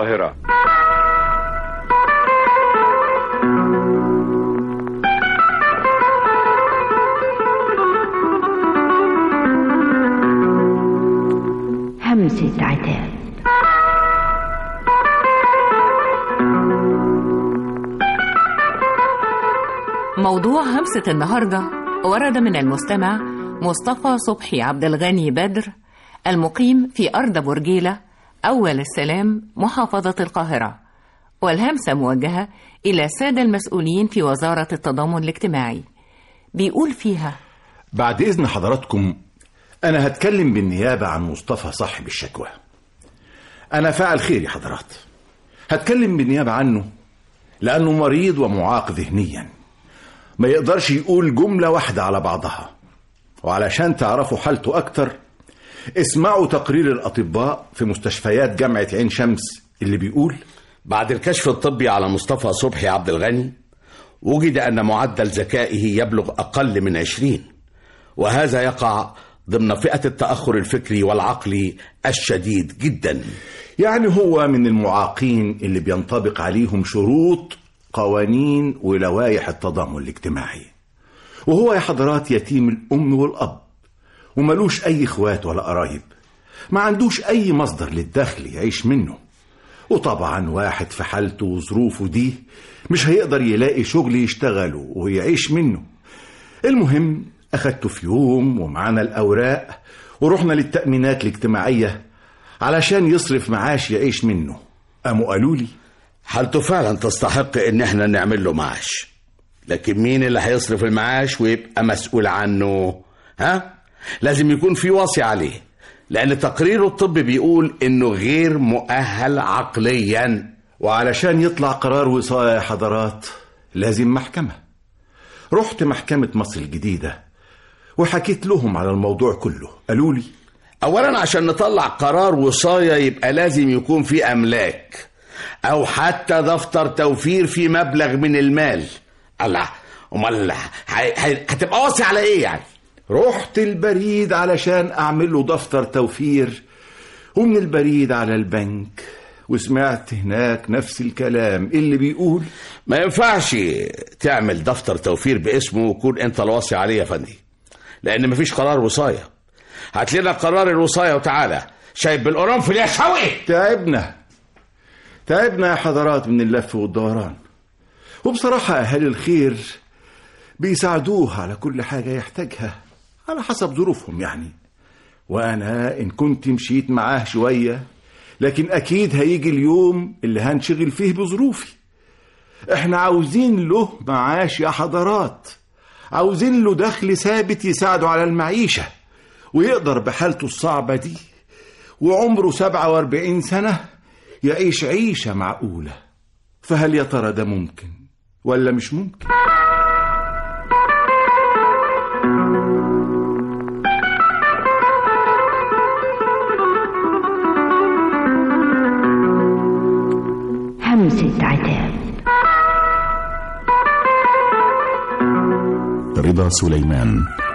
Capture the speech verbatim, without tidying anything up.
القاهرة. همسة عتاب. موضوع همسة النهاردة ورد من المستمع مصطفى صبحي عبد الغني بدر، المقيم في أرض برجيلة أول السلام محافظة القاهرة، والهمسة موجهة إلى السادة المسؤولين في وزارة التضامن الاجتماعي. بيقول فيها: بعد إذن حضراتكم أنا هتكلم بالنيابة عن مصطفى صاحب الشكوى. أنا فاعل خير يا حضرات، هتكلم بالنيابة عنه لأنه مريض ومعاق ذهنيا، ما يقدرش يقول جملة واحدة على بعضها. وعلشان تعرفوا حالته أكتر اسمعوا تقرير الأطباء في مستشفيات جامعة عين شمس اللي بيقول: بعد الكشف الطبي على مصطفى صبحي عبد الغني وجد أن معدل ذكائه يبلغ أقل من عشرين، وهذا يقع ضمن فئة التأخر الفكري والعقلي الشديد جدا. يعني هو من المعاقين اللي بينطبق عليهم شروط قوانين ولوائح التضامن الاجتماعي، وهو يا حضرات يتيم الأم والأب، وملوش أي إخوات ولا قرايب، ما عندوش أي مصدر للدخل يعيش منه. وطبعا واحد في حالته وظروفه دي مش هيقدر يلاقي شغل يشتغله ويعيش منه. المهم أخدته في يوم ومعانا الأوراق ورحنا للتأمينات الاجتماعية علشان يصرف معاش يعيش منه. قاموا قالوا لي: حالته فعلا تستحق ان احنا نعمل له معاش، لكن مين اللي هيصرف المعاش ويبقى مسؤول عنه؟ ها؟ لازم يكون في وصي عليه، لان تقريره الطبي بيقول انه غير مؤهل عقليا. وعلشان يطلع قرار وصاية يا حضرات لازم محكمة. رحت محكمة مصر الجديدة وحكيت لهم على الموضوع كله. قالوا لي: اولا عشان نطلع قرار وصاية يبقى لازم يكون في املاك او حتى دفتر توفير في مبلغ من المال. الله، امال هتبقى وصي على ايه يعني؟ رحت البريد علشان اعمل له دفتر توفير، ومن البريد على البنك، وسمعت هناك نفس الكلام اللي بيقول: ما ينفعش تعمل دفتر توفير باسمه وكون انت الوصي عليه يا فندي، لان مفيش قرار وصاية. هات لنا قرار الوصاية وتعالى. شايب بالقرنفل يا شوقي. تعبنا تعبنا يا حضرات من اللف والدوران، وبصراحة أهل الخير بيساعدوه على كل حاجة يحتاجها على حسب ظروفهم يعني. وأنا إن كنت مشيت معاه شوية، لكن أكيد هيجي اليوم اللي هنشغل فيه بظروفي. إحنا عاوزين له معاش يا حضرات، عاوزين له دخل ثابت يساعده على المعيشة ويقدر بحالته الصعبة دي وعمره سبعة واربعين سنة يعيش عيشة معقولة. فهل يا ترى ده ممكن ولا مش ممكن؟ همسة عتاب. رضا سليمان.